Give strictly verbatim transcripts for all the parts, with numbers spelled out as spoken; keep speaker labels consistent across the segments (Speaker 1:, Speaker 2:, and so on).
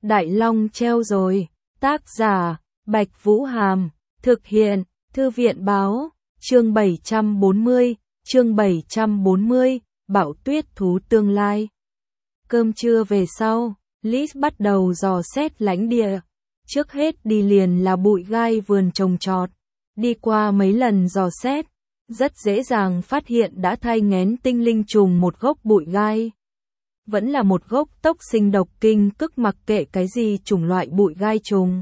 Speaker 1: Đại Long treo rồi. Tác giả, Bạch Vũ Hàm. Thực hiện, Thư viện Báo. Chương bảy trăm bốn mươi, chương bảy trăm bốn mươi, Bão tuyết thú tương lai. Cơm trưa về sau, Liz bắt đầu dò xét lãnh địa. Trước hết đi liền là bụi gai vườn trồng trọt. Đi qua mấy lần dò xét, rất dễ dàng phát hiện đã thai nghén tinh linh trùng một gốc bụi gai. Vẫn là một gốc tốc sinh độc kinh cức, mặc kệ cái gì chủng loại bụi gai trùng,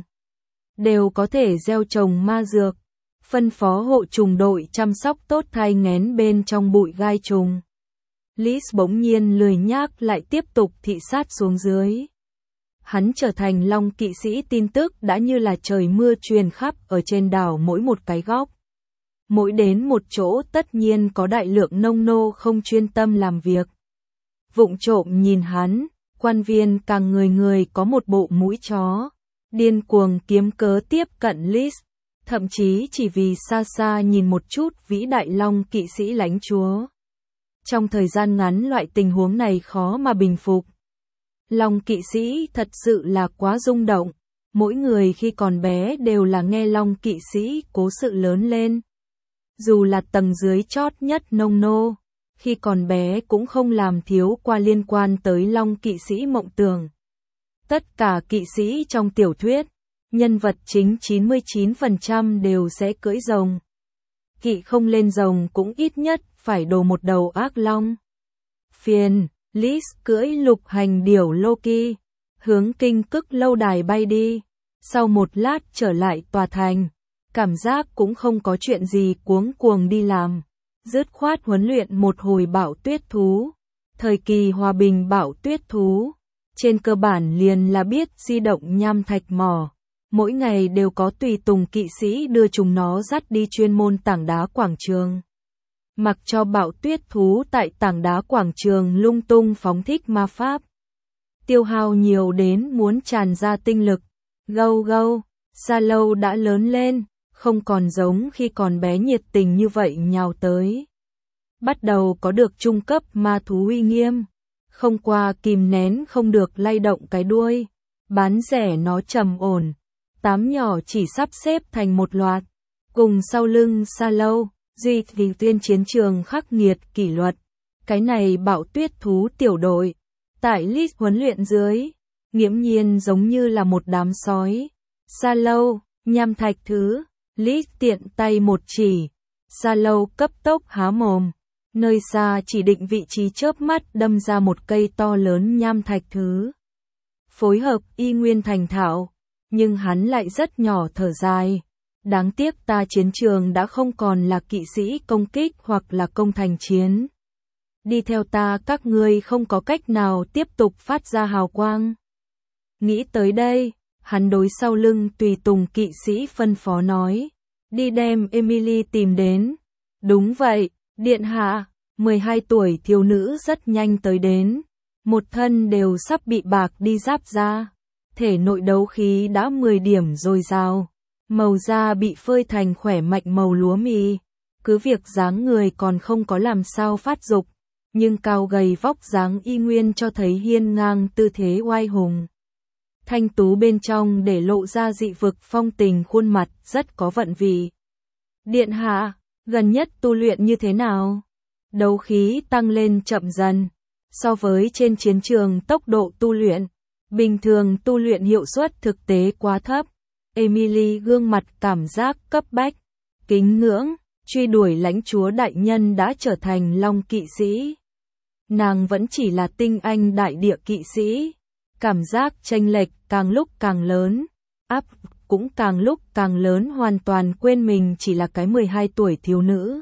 Speaker 1: đều có thể gieo trồng ma dược. Phân phó hộ trùng đội chăm sóc tốt thai nghén bên trong bụi gai trùng. Liz bỗng nhiên lười nhác lại tiếp tục thị sát xuống dưới. Hắn trở thành Long kỵ sĩ, tin tức đã như là trời mưa truyền khắp ở trên đảo mỗi một cái góc. Mỗi đến một chỗ tất nhiên có đại lượng nông nô không chuyên tâm làm việc. Vụng trộm nhìn hắn, quan viên càng người người có một bộ mũi chó, điên cuồng kiếm cớ tiếp cận Liz. Thậm chí chỉ vì xa xa nhìn một chút vĩ đại Long kỵ sĩ lãnh chúa. Trong thời gian ngắn loại tình huống này khó mà bình phục. Long kỵ sĩ thật sự là quá rung động. Mỗi người khi còn bé đều là nghe Long kỵ sĩ cố sự lớn lên. Dù là tầng dưới chót nhất nông nô, khi còn bé cũng không làm thiếu qua liên quan tới Long kỵ sĩ mộng tưởng. Tất cả kỵ sĩ trong tiểu thuyết, nhân vật chính chín mươi chín phần trăm đều sẽ cưỡi rồng. Kỵ không lên rồng cũng ít nhất phải đồ một đầu ác long. Phiền, Liz cưỡi lục hành điểu Loki, hướng kinh cức lâu đài bay đi. Sau một lát trở lại tòa thành, cảm giác cũng không có chuyện gì cuống cuồng đi làm. Dứt khoát huấn luyện một hồi bão tuyết thú. Thời kỳ hòa bình bão tuyết thú, trên cơ bản liền là biết di động nham thạch mỏ. Mỗi ngày đều có tùy tùng kỵ sĩ đưa chúng nó dắt đi chuyên môn tảng đá quảng trường. Mặc cho bão tuyết thú tại tảng đá quảng trường lung tung phóng thích ma pháp. Tiêu hao nhiều đến muốn tràn ra tinh lực. Gâu gâu, Sa Lâu đã lớn lên, không còn giống khi còn bé nhiệt tình như vậy nhào tới. Bắt đầu có được trung cấp ma thú uy nghiêm. Không qua kìm nén không được lay động cái đuôi. Bán rẻ nó trầm ổn. Tám nhỏ chỉ sắp xếp thành một loạt, cùng sau lưng Sa Lâu, duy vì tuyên chiến trường khắc nghiệt kỷ luật. Cái này bão tuyết thú tiểu đội, tại Liz huấn luyện dưới, nghiễm nhiên giống như là một đám sói. Sa Lâu, nham thạch thứ, Liz tiện tay một chỉ, Sa Lâu cấp tốc há mồm, nơi xa chỉ định vị trí chớp mắt đâm ra một cây to lớn nham thạch thứ. Phối hợp y nguyên thành thạo. Nhưng hắn lại rất nhỏ thở dài. Đáng tiếc ta chiến trường đã không còn là kỵ sĩ công kích hoặc là công thành chiến. Đi theo ta các ngươi không có cách nào tiếp tục phát ra hào quang. Nghĩ tới đây, hắn đối sau lưng tùy tùng kỵ sĩ phân phó nói. Đi đem Emily tìm đến. Đúng vậy, điện hạ, mười hai tuổi thiếu nữ rất nhanh tới đến. Một thân đều sắp bị bạc đi giáp ra. Thể nội đấu khí đã mười điểm dồi dào, màu da bị phơi thành khỏe mạnh màu lúa mì, cứ việc dáng người còn không có làm sao phát dục, nhưng cao gầy vóc dáng y nguyên cho thấy hiên ngang tư thế oai hùng. Thanh tú bên trong để lộ ra dị vực phong tình, khuôn mặt rất có vận vị. Điện hạ, gần nhất tu luyện như thế nào? Đấu khí tăng lên chậm dần, so với trên chiến trường tốc độ tu luyện. Bình thường tu luyện hiệu suất thực tế quá thấp. Emily gương mặt cảm giác cấp bách, kính ngưỡng, truy đuổi lãnh chúa đại nhân đã trở thành Long kỵ sĩ. Nàng vẫn chỉ là tinh anh đại địa kỵ sĩ. Cảm giác chênh lệch càng lúc càng lớn, áp cũng càng lúc càng lớn, hoàn toàn quên mình chỉ là cái mười hai tuổi thiếu nữ.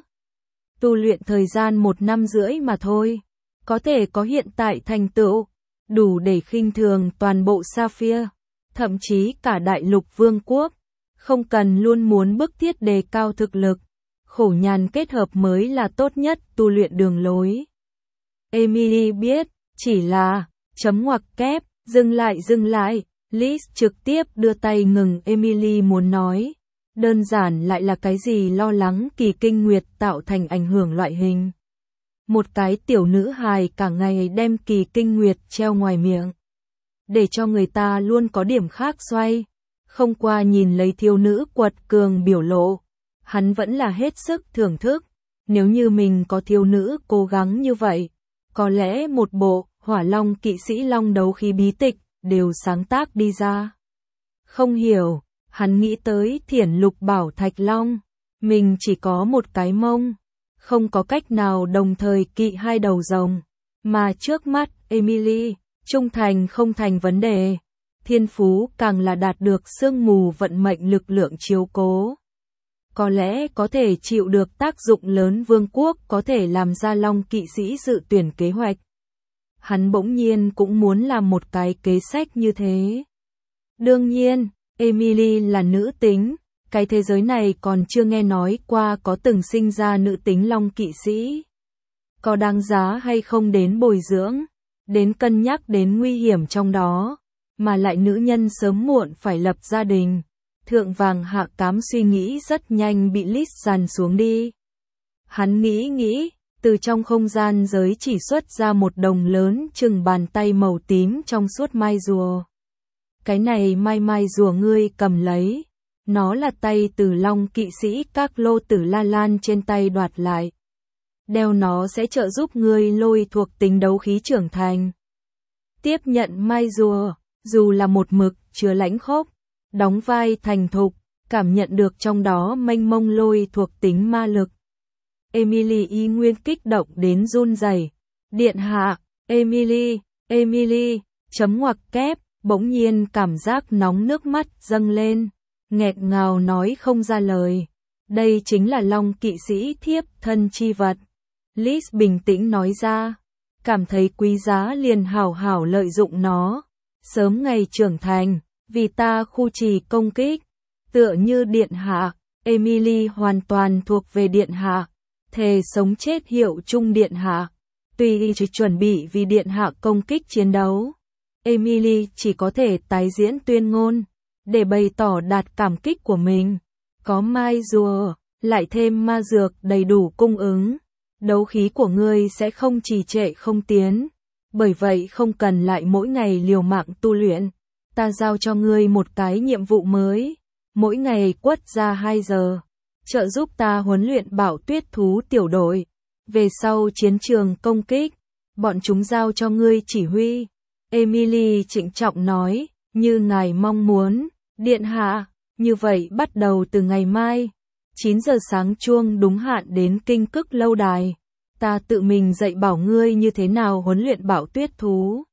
Speaker 1: Tu luyện thời gian một năm rưỡi mà thôi, có thể có hiện tại thành tựu. Đủ để khinh thường toàn bộ Sapphire, thậm chí cả đại lục vương quốc. Không cần luôn muốn bức thiết đề cao thực lực, khổ nhàn kết hợp mới là tốt nhất tu luyện đường lối. Emily biết, chỉ là, chấm ngoặc kép, dừng lại dừng lại, Liz trực tiếp đưa tay ngừng Emily muốn nói. Đơn giản lại là cái gì lo lắng kỳ kinh nguyệt tạo thành ảnh hưởng loại hình. Một cái tiểu nữ hài cả ngày đem kỳ kinh nguyệt treo ngoài miệng. để cho người ta luôn có điểm khác xoay. Không qua nhìn lấy thiếu nữ quật cường biểu lộ, hắn vẫn là hết sức thưởng thức. Nếu như mình có thiếu nữ cố gắng như vậy, có lẽ một bộ Hỏa Long kỵ sĩ long đấu khí bí tịch đều sáng tác đi ra. Không hiểu, hắn nghĩ tới Thiển Lục Bảo Thạch Long, mình chỉ có một cái mông, không có cách nào đồng thời kỵ hai đầu rồng, mà trước mắt Emily, trung thành không thành vấn đề, thiên phú càng là đạt được sương mù vận mệnh lực lượng chiếu cố. Có lẽ có thể chịu được tác dụng lớn vương quốc có thể làm ra Long kỵ sĩ dự tuyển kế hoạch. Hắn bỗng nhiên cũng muốn làm một cái kế sách như thế. Đương nhiên, Emily là nữ tính, cái thế giới này còn chưa nghe nói qua có từng sinh ra nữ tính Long kỵ sĩ. Có đáng giá hay không đến bồi dưỡng, đến cân nhắc đến nguy hiểm trong đó, mà lại nữ nhân sớm muộn phải lập gia đình. Thượng vàng hạ cám suy nghĩ rất nhanh bị lít dàn xuống đi. Hắn nghĩ nghĩ, từ trong không gian giới chỉ xuất ra một đồng lớn chừng bàn tay màu tím trong suốt mai rùa. Cái này mai mai rùa ngươi cầm lấy. Nó là tay từ Long kỵ sĩ các lô tử La Lan trên tay đoạt lại. Đeo nó sẽ trợ giúp ngươi lôi thuộc tính đấu khí trưởng thành. Tiếp nhận mai rùa, dù là một mực chứa lãnh khốc, đóng vai thành thục, cảm nhận được trong đó mênh mông lôi thuộc tính ma lực. Emily y nguyên kích động đến run rẩy. Điện hạ, Emily, Emily, chấm ngoặc kép, bỗng nhiên cảm giác nóng nước mắt dâng lên, nghẹt ngào nói không ra lời. Đây chính là Long kỵ sĩ thiếp thân chi vật. Liz bình tĩnh nói ra, cảm thấy quý giá liền hảo hảo lợi dụng nó, sớm ngày trưởng thành, vì ta khu trì công kích, tựa như điện hạ, Emily hoàn toàn thuộc về điện hạ, thề sống chết hiệu chung điện hạ, tùy chỉ chuẩn bị vì điện hạ công kích chiến đấu. Emily chỉ có thể tái diễn tuyên ngôn, để bày tỏ đạt cảm kích của mình. Có mai rùa, lại thêm ma dược đầy đủ cung ứng, đấu khí của ngươi sẽ không trì trệ không tiến, bởi vậy không cần lại mỗi ngày liều mạng tu luyện. Ta giao cho ngươi một cái nhiệm vụ mới, mỗi ngày quất ra hai giờ, trợ giúp ta huấn luyện Bảo Tuyết thú tiểu đội. Về sau chiến trường công kích, bọn chúng giao cho ngươi chỉ huy. Emily trịnh trọng nói, như ngài mong muốn, điện hạ, như vậy bắt đầu từ ngày mai, chín giờ sáng chuông đúng hạn đến Kinh Cức lâu đài, ta tự mình dạy bảo ngươi như thế nào huấn luyện Bảo Tuyết thú.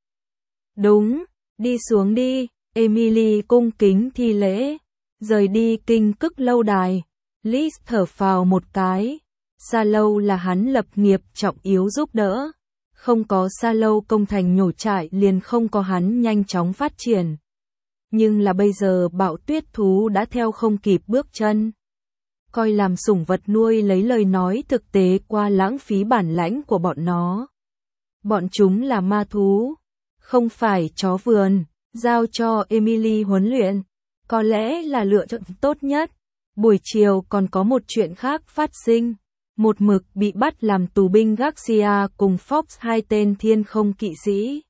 Speaker 1: Đúng, đi xuống đi, Emily cung kính thi lễ, rời đi Kinh Cức lâu đài. Liz thở phào một cái, Sa Lâu là hắn lập nghiệp trọng yếu giúp đỡ. Không có Sa Lâu công thành nhổ trại liền không có hắn nhanh chóng phát triển. Nhưng là bây giờ Bảo Tuyết thú đã theo không kịp bước chân. Coi làm sủng vật nuôi lấy lời nói thực tế qua lãng phí bản lãnh của bọn nó. Bọn chúng là ma thú, không phải chó vườn, giao cho Emily huấn luyện, có lẽ là lựa chọn tốt nhất. Buổi chiều còn có một chuyện khác phát sinh. Một mực bị bắt làm tù binh Garcia cùng Fox hai tên thiên không kỵ sĩ.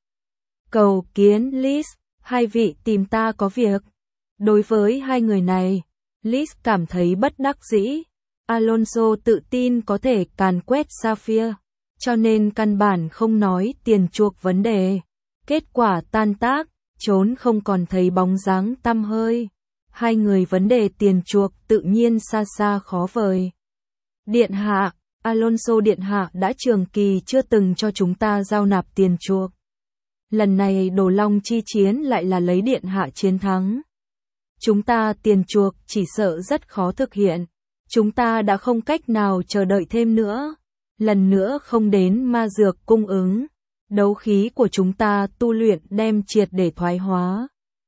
Speaker 1: Cầu kiến Liz, hai vị tìm ta có việc. Đối với hai người này, Liz cảm thấy bất đắc dĩ. Alonso tự tin có thể càn quét Sapphire, cho nên căn bản không nói tiền chuộc vấn đề. Kết quả tan tác, trốn không còn thấy bóng dáng tăm hơi. Hai người vấn đề tiền chuộc tự nhiên xa xa khó vời. Điện hạ, Alonso điện hạ đã trường kỳ chưa từng cho chúng ta giao nạp tiền chuộc. Lần này Đồ Long chi chiến lại là lấy điện hạ chiến thắng. Chúng ta tiền chuộc chỉ sợ rất khó thực hiện. Chúng ta đã không cách nào chờ đợi thêm nữa. Lần nữa không đến ma dược cung ứng. Đấu khí của chúng ta tu luyện đem triệt để thoái hóa.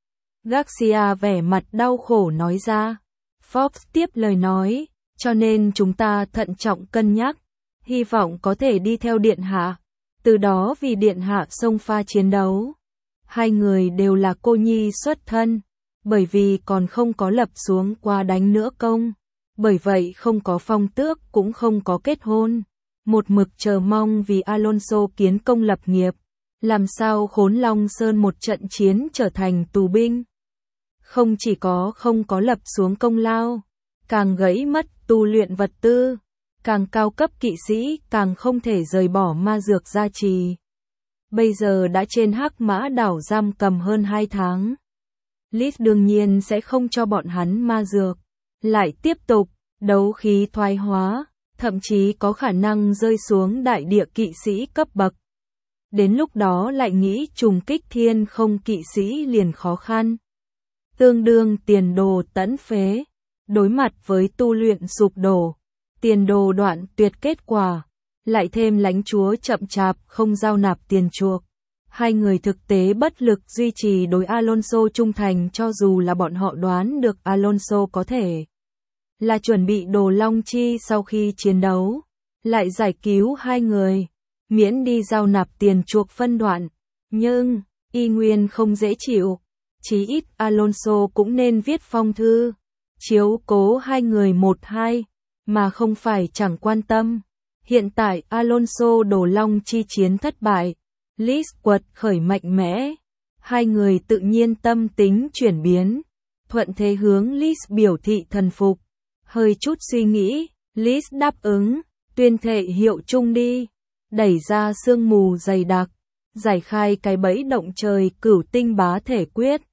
Speaker 1: Garcia vẻ mặt đau khổ nói ra. Fox tiếp lời nói. Cho nên chúng ta thận trọng cân nhắc, hy vọng có thể đi theo điện hạ, từ đó vì điện hạ xông pha chiến đấu. Hai người đều là cô nhi xuất thân, bởi vì còn không có lập xuống qua đánh nữa công, bởi vậy không có phong tước cũng không có kết hôn, một mực chờ mong vì Alonso kiến công lập nghiệp, Làm sao Khốn Long Sơn một trận chiến trở thành tù binh? Không chỉ có không có lập xuống công lao, càng gãy mất tu luyện vật tư, càng cao cấp kỵ sĩ càng không thể rời bỏ ma dược gia trì. Bây giờ đã trên Hắc Mã đảo giam cầm hơn hai tháng. Lys đương nhiên sẽ không cho bọn hắn ma dược. Lại tiếp tục, đấu khí thoái hóa, thậm chí có khả năng rơi xuống đại địa kỵ sĩ cấp bậc. Đến lúc đó lại nghĩ trùng kích thiên không kỵ sĩ liền khó khăn. Tương đương tiền đồ tẫn phế. Đối mặt với tu luyện sụp đổ, tiền đồ đoạn tuyệt kết quả, lại thêm lãnh chúa chậm chạp không giao nạp tiền chuộc. Hai người thực tế bất lực duy trì đối Alonso trung thành cho dù là bọn họ đoán được Alonso có thể là chuẩn bị đồ long chi sau khi chiến đấu, lại giải cứu hai người, miễn đi giao nạp tiền chuộc phân đoạn. Nhưng, y nguyên không dễ chịu, chí ít Alonso cũng nên viết phong thư, chiếu cố hai người một hai, mà không phải chẳng quan tâm. Hiện tại Alonso đồ long chi chiến thất bại, Lys quật khởi mạnh mẽ, hai người tự nhiên tâm tính chuyển biến, thuận thế hướng Lys biểu thị thần phục. Hơi chút suy nghĩ, Lys đáp ứng, tuyên thệ hiệu chung đi, đẩy ra sương mù dày đặc, giải khai cái bẫy động trời cửu tinh bá thể quyết.